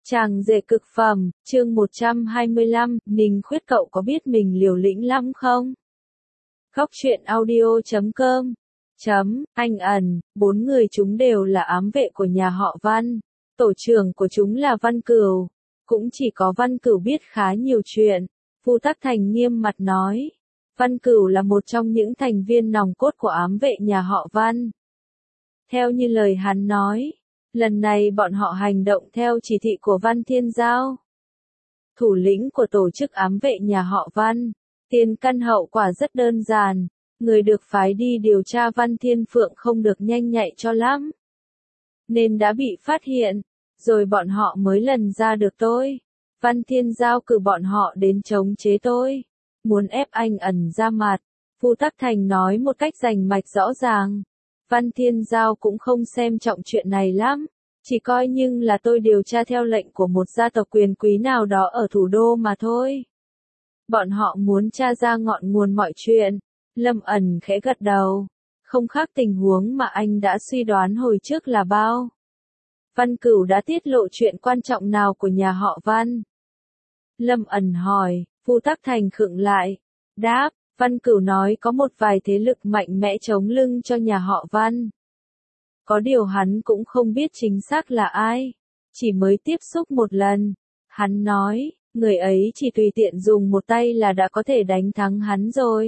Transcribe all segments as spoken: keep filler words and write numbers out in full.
Chàng rể cực phẩm, chương một trăm hai mươi lăm, Ninh Khuyết cậu có biết mình liều lĩnh lắm không? Góc truyện audio chấm com chấm, anh ẩn, bốn người chúng đều là ám vệ của nhà họ Văn. Tổ trưởng của chúng là Văn Cửu. Cũng chỉ có Văn Cửu biết khá nhiều chuyện. Vu Tắc Thành nghiêm mặt nói. Văn Cửu là một trong những thành viên nòng cốt của ám vệ nhà họ Văn. Theo như lời hắn nói, lần này bọn họ hành động theo chỉ thị của Văn Thiên Giao, thủ lĩnh của tổ chức ám vệ nhà họ Văn. Tiền căn hậu quả rất đơn giản, người được phái đi điều tra Văn Thiên Phượng không được nhanh nhạy cho lắm, nên đã bị phát hiện, rồi bọn họ mới lần ra được tôi. Văn Thiên Giao cử bọn họ đến chống chế tôi, muốn ép anh ẩn ra mặt. Vu Tắc Thành nói một cách rành mạch rõ ràng. Văn Thiên Giao cũng không xem trọng chuyện này lắm, chỉ coi như là tôi điều tra theo lệnh của một gia tộc quyền quý nào đó ở thủ đô mà thôi. Bọn họ muốn tra ra ngọn nguồn mọi chuyện. Lâm ẩn khẽ gật đầu, không khác tình huống mà anh đã suy đoán hồi trước là bao. Văn Cửu đã tiết lộ chuyện quan trọng nào của nhà họ Văn? Lâm ẩn hỏi. Vu Tắc Thành khựng lại, đáp. Văn Cửu nói có một vài thế lực mạnh mẽ chống lưng cho nhà họ Văn. Có điều hắn cũng không biết chính xác là ai, chỉ mới tiếp xúc một lần. Hắn nói, người ấy chỉ tùy tiện dùng một tay là đã có thể đánh thắng hắn rồi.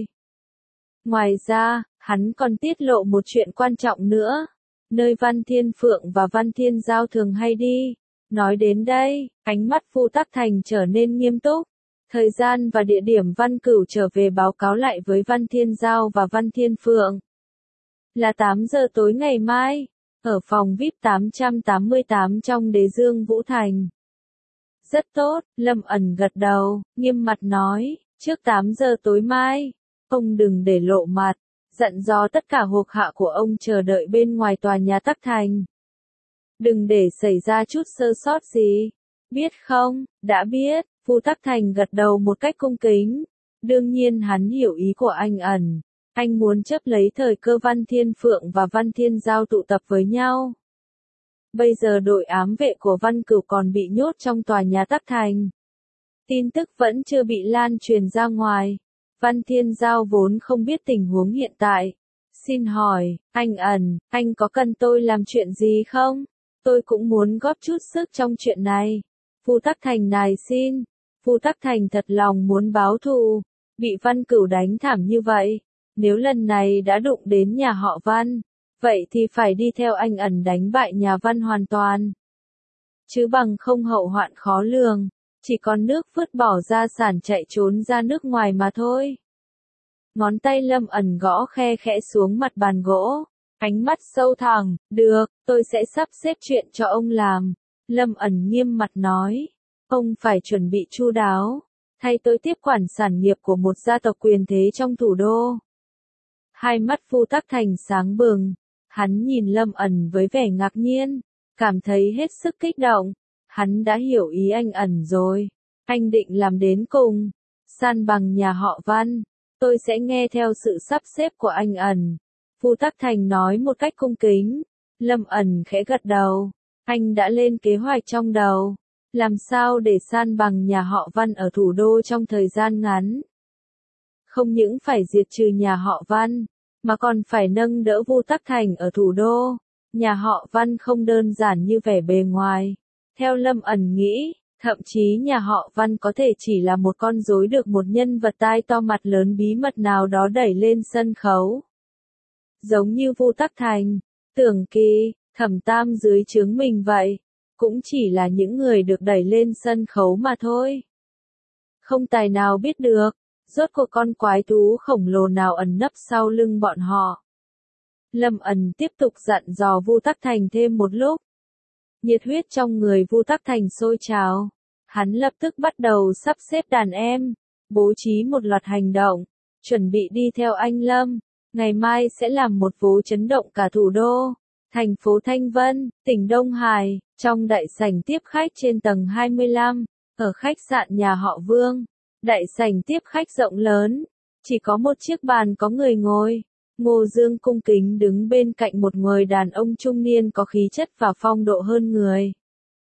Ngoài ra, hắn còn tiết lộ một chuyện quan trọng nữa, nơi Văn Thiên Phượng và Văn Thiên Giao thường hay đi. Nói đến đây, ánh mắt Vu Tắc Thành trở nên nghiêm túc. Thời gian và địa điểm Văn Cửu trở về báo cáo lại với Văn Thiên Giao và Văn Thiên Phượng là tám giờ tối ngày mai, ở phòng vi ai pi tám trăm tám mươi tám trong Đế Dương Vũ Thành. Rất tốt, Lâm ẩn gật đầu, nghiêm mặt nói, trước tám giờ tối mai, ông đừng để lộ mặt, dặn dò tất cả thuộc hạ của ông chờ đợi bên ngoài tòa nhà Tắc Thành. Đừng để xảy ra chút sơ sót gì, biết không? Đã biết. Vu Tắc Thành gật đầu một cách cung kính. Đương nhiên hắn hiểu ý của anh ẩn. Anh muốn chấp lấy thời cơ Văn Thiên Phượng và Văn Thiên Giao tụ tập với nhau. Bây giờ đội ám vệ của Văn Cửu còn bị nhốt trong tòa nhà Tắc Thành. Tin tức vẫn chưa bị lan truyền ra ngoài. Văn Thiên Giao vốn không biết tình huống hiện tại. Xin hỏi, anh ẩn, anh có cần tôi làm chuyện gì không? Tôi cũng muốn góp chút sức trong chuyện này. Vu Tắc Thành nài xin. Vu Tắc Thành thật lòng muốn báo thù, bị Văn Cửu đánh thảm như vậy, nếu lần này đã đụng đến nhà họ Văn, vậy thì phải đi theo anh ẩn đánh bại nhà Văn hoàn toàn. Chứ bằng không hậu hoạn khó lường, chỉ còn nước vứt bỏ gia sản chạy trốn ra nước ngoài mà thôi. Ngón tay Lâm ẩn gõ khe khẽ xuống mặt bàn gỗ, ánh mắt sâu thẳm, được, tôi sẽ sắp xếp chuyện cho ông làm. Lâm ẩn nghiêm mặt nói. Ông phải chuẩn bị chu đáo, thay tôi tiếp quản sản nghiệp của một gia tộc quyền thế trong thủ đô. Hai mắt Vu Tắc Thành sáng bừng, hắn nhìn Lâm ẩn với vẻ ngạc nhiên, cảm thấy hết sức kích động. Hắn đã hiểu ý anh ẩn rồi, anh định làm đến cùng, san bằng nhà họ Văn. Tôi sẽ nghe theo sự sắp xếp của anh ẩn. Vu Tắc Thành nói một cách cung kính. Lâm ẩn khẽ gật đầu, anh đã lên kế hoạch trong đầu. Làm sao để san bằng nhà họ Văn ở thủ đô trong thời gian ngắn? Không những phải diệt trừ nhà họ Văn, mà còn phải nâng đỡ Vu Tắc Thành ở thủ đô. Nhà họ Văn không đơn giản như vẻ bề ngoài. Theo Lâm ẩn nghĩ, thậm chí nhà họ Văn có thể chỉ là một con rối được một nhân vật tai to mặt lớn bí mật nào đó đẩy lên sân khấu. Giống như Vu Tắc Thành, Tưởng Kỳ, Thẩm Tam dưới trướng mình vậy. Cũng chỉ là những người được đẩy lên sân khấu mà thôi. Không tài nào biết được, rốt cuộc con quái thú khổng lồ nào ẩn nấp sau lưng bọn họ. Lâm ẩn tiếp tục dặn dò Vu Tắc Thành thêm một lúc. Nhiệt huyết trong người Vu Tắc Thành sôi trào. Hắn lập tức bắt đầu sắp xếp đàn em, bố trí một loạt hành động, chuẩn bị đi theo anh Lâm. Ngày mai sẽ làm một vụ chấn động cả thủ đô. Thành phố Thanh Vân, tỉnh Đông Hải, trong đại sảnh tiếp khách trên tầng hai mươi lăm, ở khách sạn nhà họ Vương. Đại sảnh tiếp khách rộng lớn, chỉ có một chiếc bàn có người ngồi. Ngô Dương cung kính đứng bên cạnh một người đàn ông trung niên có khí chất và phong độ hơn người.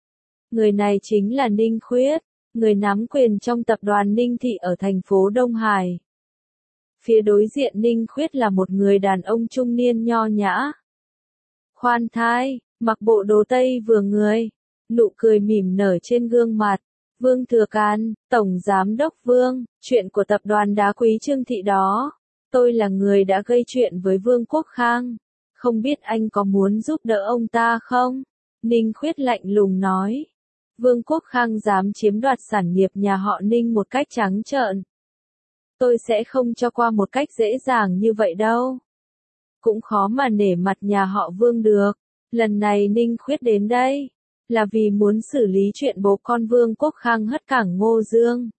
Người này chính là Ninh Khuyết, người nắm quyền trong tập đoàn Ninh Thị ở thành phố Đông Hải. Phía đối diện Ninh Khuyết là một người đàn ông trung niên nho nhã. Khoan thai, mặc bộ đồ tây vừa người, nụ cười mỉm nở trên gương mặt. Vương Thừa Can, Tổng Giám đốc Vương, chuyện của tập đoàn đá quý Trương Thị đó. Tôi là người đã gây chuyện với Vương Quốc Khang. Không biết anh có muốn giúp đỡ ông ta không? Ninh Khuyết lạnh lùng nói. Vương Quốc Khang dám chiếm đoạt sản nghiệp nhà họ Ninh một cách trắng trợn. Tôi sẽ không cho qua một cách dễ dàng như vậy đâu. Cũng khó mà nể mặt nhà họ Vương được. Lần này Ninh Khuyết đến đây là vì muốn xử lý chuyện bố con Vương Quốc Khang hất cảng Ngô Dương.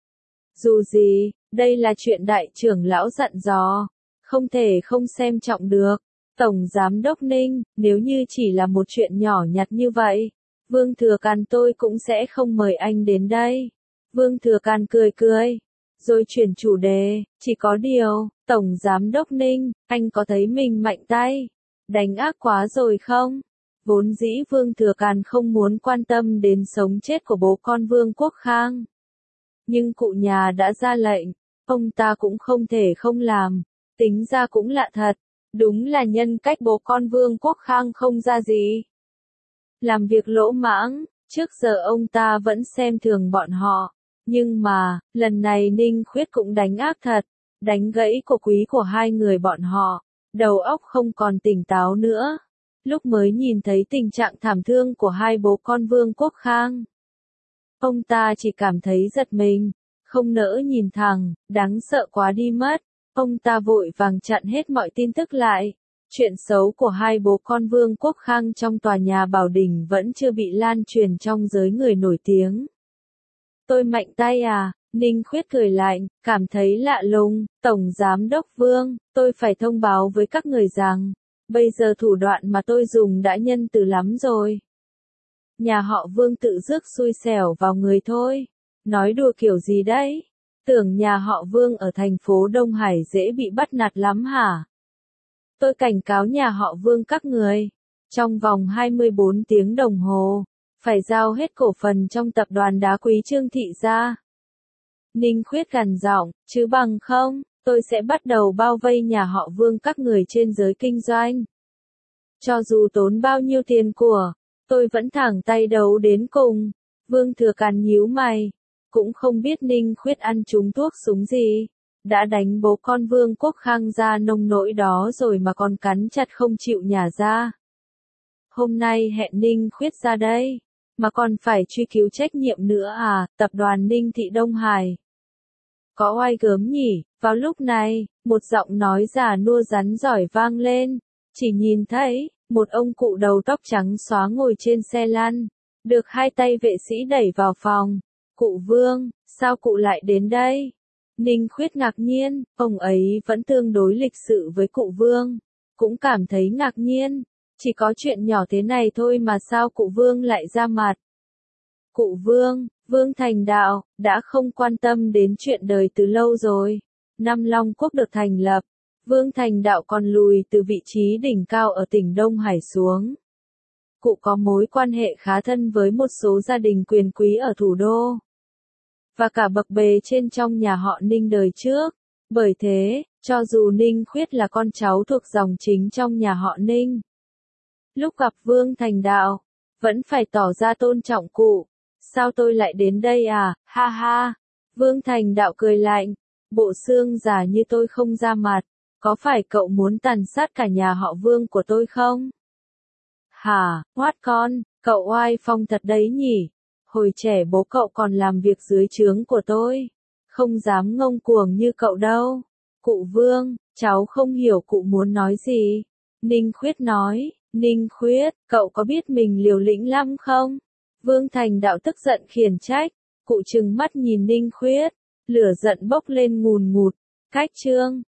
Dù gì, đây là chuyện đại trưởng lão dặn dò, không thể không xem trọng được. Tổng Giám đốc Ninh, nếu như chỉ là một chuyện nhỏ nhặt như vậy, Vương Thừa Can tôi cũng sẽ không mời anh đến đây. Vương Thừa Can cười cười, rồi chuyển chủ đề, chỉ có điều, Tổng Giám đốc Ninh, anh có thấy mình mạnh tay, đánh ác quá rồi không? Vốn dĩ Vương Thừa Can không muốn quan tâm đến sống chết của bố con Vương Quốc Khang. Nhưng cụ nhà đã ra lệnh, ông ta cũng không thể không làm, tính ra cũng lạ thật, đúng là nhân cách bố con Vương Quốc Khang không ra gì. Làm việc lỗ mãng, trước giờ ông ta vẫn xem thường bọn họ, nhưng mà, lần này Ninh Khuyết cũng đánh ác thật, đánh gãy cổ quý của hai người bọn họ, đầu óc không còn tỉnh táo nữa. Lúc mới nhìn thấy tình trạng thảm thương của hai bố con Vương Quốc Khang, ông ta chỉ cảm thấy giật mình, không nỡ nhìn thẳng, đáng sợ quá đi mất. Ông ta vội vàng chặn hết mọi tin tức lại. Chuyện xấu của hai bố con Vương Quốc Khang trong tòa nhà Bảo Đình vẫn chưa bị lan truyền trong giới người nổi tiếng. Tôi mạnh tay à? Ninh Khuyết cười lạnh, cảm thấy lạ lùng. Tổng Giám đốc Vương, tôi phải thông báo với các người rằng, bây giờ thủ đoạn mà tôi dùng đã nhân từ lắm rồi. Nhà họ Vương tự rước xui xẻo vào người thôi. Nói đùa kiểu gì đấy? Tưởng nhà họ Vương ở thành phố Đông Hải dễ bị bắt nạt lắm hả? Tôi cảnh cáo nhà họ Vương các người, trong vòng hai mươi bốn tiếng đồng hồ, phải giao hết cổ phần trong tập đoàn đá quý Trương Thị ra. Ninh Khuyết gằn giọng, chứ bằng không, tôi sẽ bắt đầu bao vây nhà họ Vương các người trên giới kinh doanh. Cho dù tốn bao nhiêu tiền của, tôi vẫn thẳng tay đấu đến cùng. Vương Thừa Can nhíu mày, cũng không biết Ninh Khuyết ăn trúng thuốc súng gì, đã đánh bố con Vương Quốc Khang ra nông nỗi đó rồi mà còn cắn chặt không chịu nhả ra. Hôm nay hẹn Ninh Khuyết ra đây, mà còn phải truy cứu trách nhiệm nữa à? Tập đoàn Ninh Thị Đông Hải. Có oai gớm nhỉ? Vào lúc này, một giọng nói già nua rắn giỏi vang lên, chỉ nhìn thấy một ông cụ đầu tóc trắng xóa ngồi trên xe lăn, được hai tay vệ sĩ đẩy vào phòng. Cụ Vương, sao cụ lại đến đây? Ninh Khuyết ngạc nhiên, ông ấy vẫn tương đối lịch sự với cụ Vương, cũng cảm thấy ngạc nhiên, chỉ có chuyện nhỏ thế này thôi mà sao cụ Vương lại ra mặt? Cụ Vương, Vương Thành Đạo, đã không quan tâm đến chuyện đời từ lâu rồi. Năm Long Quốc được thành lập, Vương Thành Đạo còn lùi từ vị trí đỉnh cao ở tỉnh Đông Hải xuống. Cụ có mối quan hệ khá thân với một số gia đình quyền quý ở thủ đô, và cả bậc bề trên trong nhà họ Ninh đời trước. Bởi thế, cho dù Ninh Khuyết là con cháu thuộc dòng chính trong nhà họ Ninh, lúc gặp Vương Thành Đạo, vẫn phải tỏ ra tôn trọng cụ. Sao tôi lại đến đây à? Ha ha! Vương Thành Đạo cười lạnh, bộ xương già như tôi không ra mặt, có phải cậu muốn tàn sát cả nhà họ Vương của tôi không? Hả, Hoát con, cậu oai phong thật đấy nhỉ? Hồi trẻ bố cậu còn làm việc dưới trướng của tôi, không dám ngông cuồng như cậu đâu. Cụ Vương, cháu không hiểu cụ muốn nói gì. Ninh Khuyết nói, Ninh Khuyết, cậu có biết mình liều lĩnh lắm không? Vương Thành Đạo tức giận khiển trách, cụ trừng mắt nhìn Ninh Khuyết, lửa giận bốc lên ngùn ngụt. Cách chương